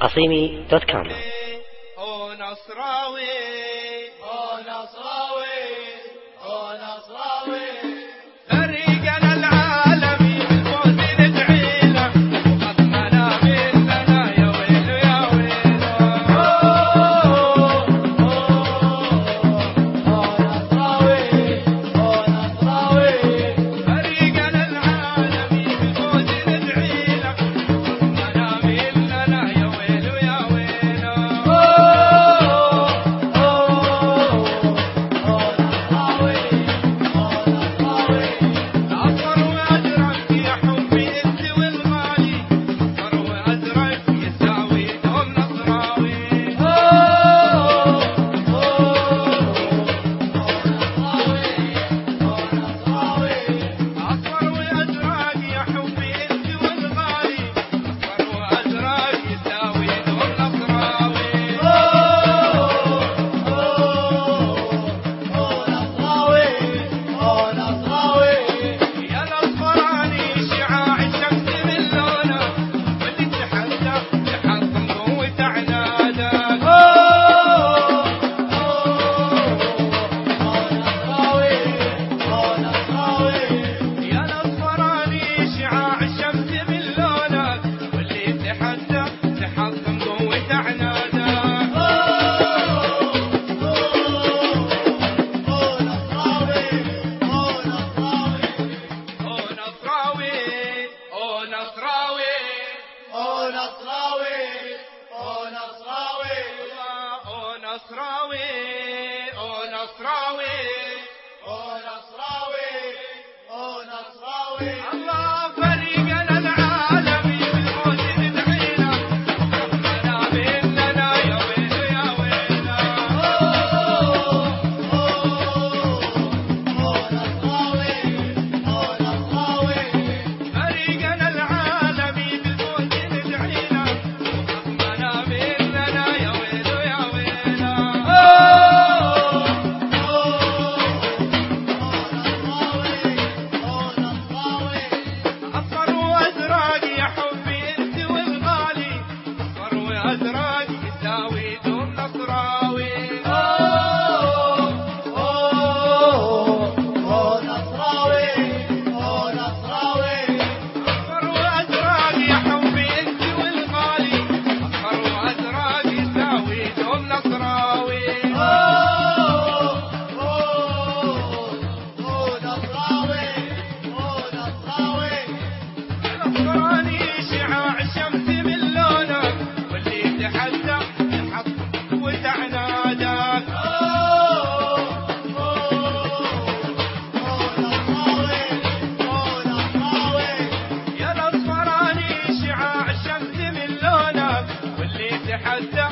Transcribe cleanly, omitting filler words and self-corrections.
قصيمي.com. او نصراوي او نصراوي او نصراوي فريقنا العالمي بالفوز ندعي له وخصمنا مننا يا ويل يا ويل. او نصراوي او نصراوي فريقنا العالمي بالفوز ندعي له وخصمنا مننا يا ويل يا ويل. الله فريقنا العالمي بالفوز ندعي له وخصمنا مننا يا ويل يا ويل. فريقنا العالمي بالفوز ندعي له وخصمنا مننا يا ويل يا ويل. حتى